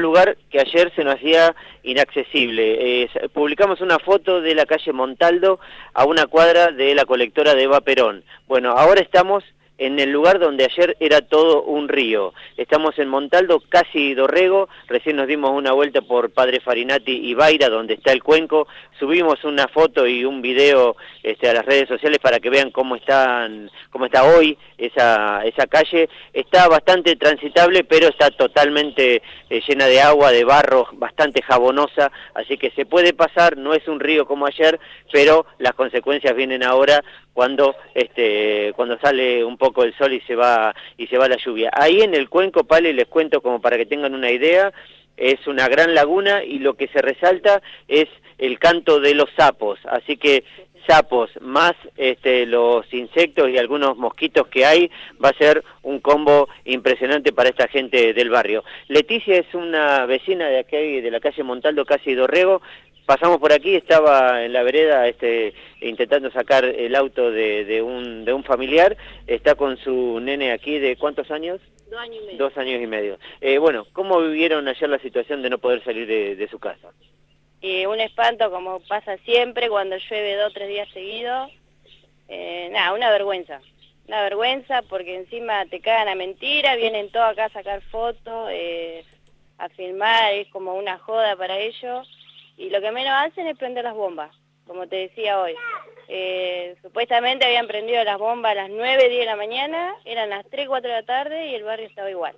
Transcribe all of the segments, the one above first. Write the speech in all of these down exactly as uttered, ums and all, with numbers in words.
lugar que ayer se nos hacía inaccesible. Eh, publicamos una foto de la calle Montaldo a una cuadra de la colectora de Eva Perón. Bueno, ahora estamos en el lugar donde ayer era todo un río. Estamos en Montaldo, casi Dorrego, recién nos dimos una vuelta por Padre Farinati y Baira, donde está el cuenco, subimos una foto y un video este, a las redes sociales para que vean cómo están, cómo está hoy esa, esa calle. Está bastante transitable, pero está totalmente eh, llena de agua, de barro, bastante jabonosa, así que se puede pasar, no es un río como ayer, pero las consecuencias vienen ahora cuando este cuando sale un poco el sol y se va y se va la lluvia. Ahí en el cuenco, Pale, les cuento como para que tengan una idea, es una gran laguna y lo que se resalta es el canto de los sapos, así que sapos más este, los insectos y algunos mosquitos que hay, va a ser un combo impresionante para esta gente del barrio. Leticia es una vecina de aquí, de la calle Montaldo, casi Dorrego. Pasamos por aquí, estaba en la vereda este, intentando sacar el auto de, de, un, de un familiar, está con su nene aquí de ¿cuántos años? Dos años y medio. Dos años y medio. Eh, bueno, ¿cómo vivieron ayer la situación de no poder salir de, de su casa? Eh, un espanto como pasa siempre cuando llueve dos o tres días seguidos. Eh, nada, una vergüenza. Una vergüenza porque encima te cagan a mentira, vienen todos acá a sacar fotos, eh, a filmar, es como una joda para ellos. Y lo que menos hacen es prender las bombas, como te decía hoy. Eh, supuestamente habían prendido las bombas a las nueve, diez de la mañana, eran las tres, cuatro de la tarde y el barrio estaba igual.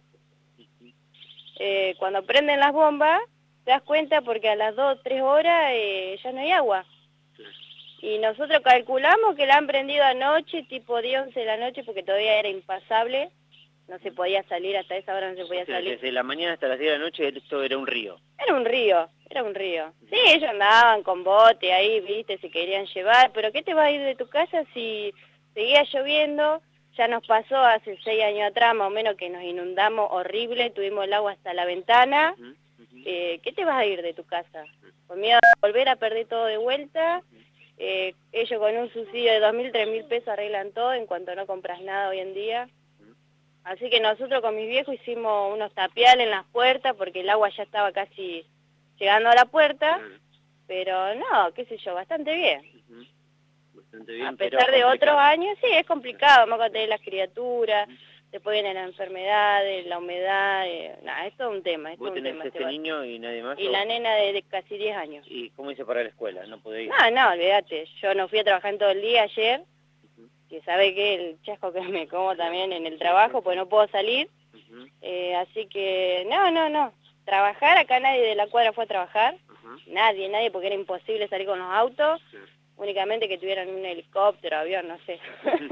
Eh, cuando prenden las bombas, te das cuenta porque a las dos, tres horas eh, ya no hay agua. Y nosotros calculamos que la han prendido anoche, tipo diez, once de la noche, porque todavía era impasable. No se podía salir, hasta esa hora no se podía O sea, salir. desde la mañana hasta las diez de la noche esto era un río. Era un río, era un río. Sí, ellos andaban con bote ahí, viste, se querían llevar, pero ¿qué te vas a ir de tu casa si seguía lloviendo? Ya nos pasó hace seis años atrás, más o menos, que nos inundamos horrible, tuvimos el agua hasta la ventana. Uh-huh, uh-huh. Eh, ¿Qué te vas a ir de tu casa? Con miedo a volver a perder todo de vuelta. Eh, ellos con un subsidio de dos mil, tres mil pesos arreglan todo en cuanto no compras nada hoy en día. Así que nosotros con mis viejos hicimos unos tapiales en las puertas porque el agua ya estaba casi llegando a la puerta, pero no, qué sé yo, bastante bien. Bastante bien, a pesar de otros años, sí, es complicado, vamos a tener las criaturas, después vienen las enfermedades, la humedad, eh, nada, es todo un tema. Es ¿Vos todo un tenés tema, este este niño y nadie más? Y o... la nena de, de casi diez años. ¿Y cómo hice para la escuela? ¿No podía ir? No, no, olvídate, yo no fui a trabajar todo el día ayer, que sabe que el chasco que me como también en el trabajo, pues no puedo salir, uh-huh. eh, así que no, no, no, trabajar, acá nadie de la cuadra fue a trabajar, uh-huh. nadie, nadie, porque era imposible salir con los autos, sí. únicamente que tuvieran un helicóptero, avión, no sé,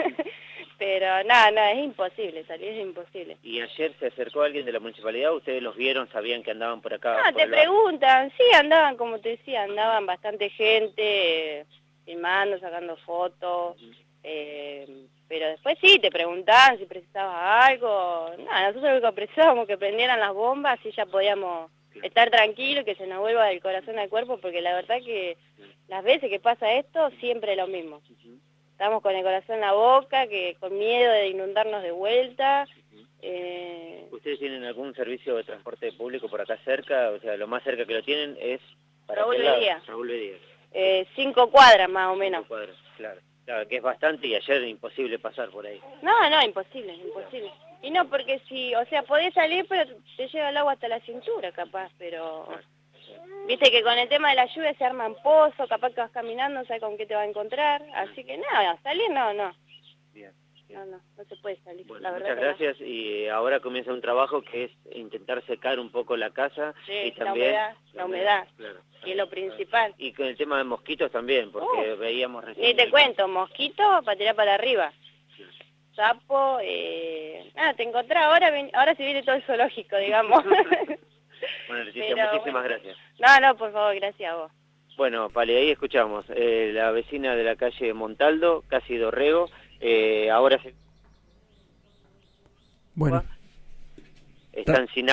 pero no, no, es imposible, salir es imposible. ¿Y ayer se acercó alguien de la municipalidad? ¿Ustedes los vieron, sabían que andaban por acá? No, por te preguntan, sí, andaban, como te decía, andaban bastante gente, eh, filmando, sacando fotos, uh-huh. Eh, pero después sí, te preguntaban si precisabas algo. No, nosotros lo que precisábamos que prendieran las bombas y ya podíamos estar tranquilos, que se nos vuelva del corazón al cuerpo, porque la verdad que las veces que pasa esto, siempre es lo mismo. Estamos con el corazón en la boca, que con miedo de inundarnos de vuelta. Eh... ¿Ustedes tienen algún servicio de transporte público por acá cerca? O sea, lo más cerca que lo tienen es... para Raúl Bedía. Raúl Bedía. Eh, cinco cuadras más o menos. Cinco cuadras, claro. Claro, que es bastante y ayer imposible pasar por ahí. No, no, imposible, imposible. Y no, porque si, o sea, podés salir, pero te llega el agua hasta la cintura, capaz, pero... Viste que con el tema de la lluvia se arman pozos, capaz que vas caminando, no sabes con qué te va a encontrar, así que nada, salir no, no. Bien. No, no, no se puede salir, bueno, la verdad. Muchas gracias, no. Y ahora comienza un trabajo que es intentar secar un poco la casa. Sí, y también la humedad, la humedad, claro, y es lo principal. Y con el tema de mosquitos también, porque uh, veíamos recién... Ni te cuento, mosquitos para tirar para arriba. Sí. Sapo, eh... nada, te encontré ahora, ahora sí viene todo el zoológico, digamos. Bueno, Leticia, Pero, muchísimas bueno. gracias. No, no, por favor, gracias a vos. Bueno, Pale, ahí escuchamos, eh, la vecina de la calle Montaldo, casi Dorrego, eh, ahora se... Bueno. Están sin agua,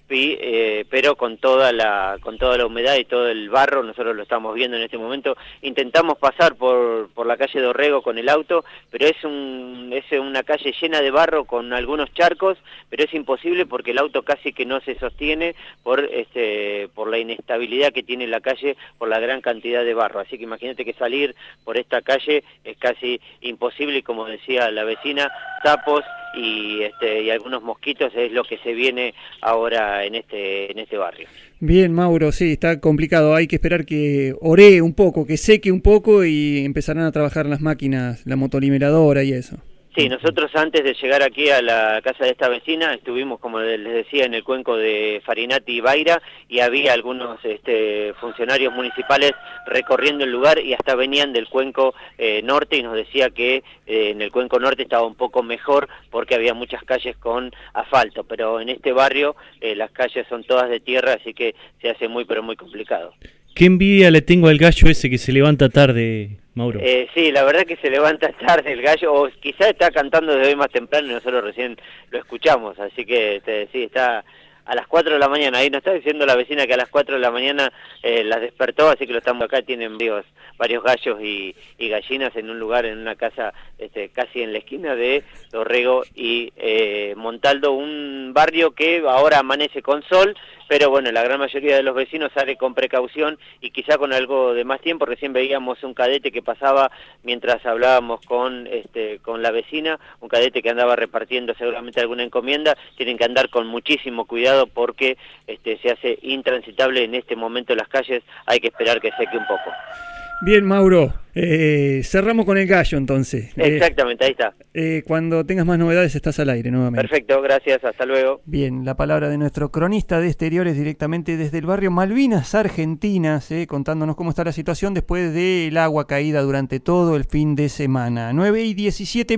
eh, pero con toda la con toda la humedad y todo el barro. Nosotros lo estamos viendo en este momento. Intentamos pasar por por la calle Dorrego con el auto, pero es un es una calle llena de barro con algunos charcos, pero es imposible porque el auto casi que no se sostiene por este por la inestabilidad que tiene la calle, por la gran cantidad de barro. Así que imagínate que salir por esta calle es casi imposible, y como decía la vecina, sapos y este y algunos mosquitos es lo que se viene ahora en este en este barrio. Bien, Mauro, sí, está complicado. Hay que esperar que oree un poco, que seque un poco y empezarán a trabajar las máquinas, la motolimeradora y eso. Sí, nosotros antes de llegar aquí a la casa de esta vecina estuvimos, como les decía, en el cuenco de Farinati y Baira, y había algunos este, funcionarios municipales recorriendo el lugar y hasta venían del cuenco eh, norte, y nos decía que eh, en el cuenco norte estaba un poco mejor porque había muchas calles con asfalto, pero en este barrio eh, las calles son todas de tierra, así que se hace muy pero muy complicado. Qué envidia le tengo al gallo ese que se levanta tarde, Mauro. Eh, sí, la verdad que se levanta tarde el gallo, o quizás está cantando desde hoy más temprano y nosotros recién lo escuchamos, así que este, sí, está a las cuatro de la mañana. Ahí nos está diciendo la vecina que a las cuatro de la mañana eh, las despertó, así que lo estamos acá. Tienen varios, varios gallos y, y gallinas en un lugar, en una casa este, casi en la esquina de Dorrego y eh, Montaldo, un barrio que ahora amanece con sol, pero bueno, la gran mayoría de los vecinos sale con precaución y quizá con algo de más tiempo. Recién veíamos un cadete que pasaba mientras hablábamos con este con la vecina, un cadete que andaba repartiendo seguramente alguna encomienda. Tienen que andar con muchísimo cuidado porque este se hace intransitable en este momento las calles, hay que esperar que seque un poco. Bien, Mauro, eh, cerramos con el gallo entonces. Exactamente, eh, ahí está. Eh, cuando tengas más novedades estás al aire nuevamente. Perfecto, gracias, hasta luego. Bien, la palabra de nuestro cronista de exteriores directamente desde el barrio Malvinas Argentinas, eh, contándonos cómo está la situación después del agua caída durante todo el fin de semana. nueve y diecisiete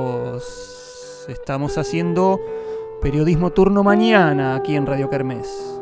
minutos. Estamos haciendo periodismo turno mañana aquí en Radio Kermés.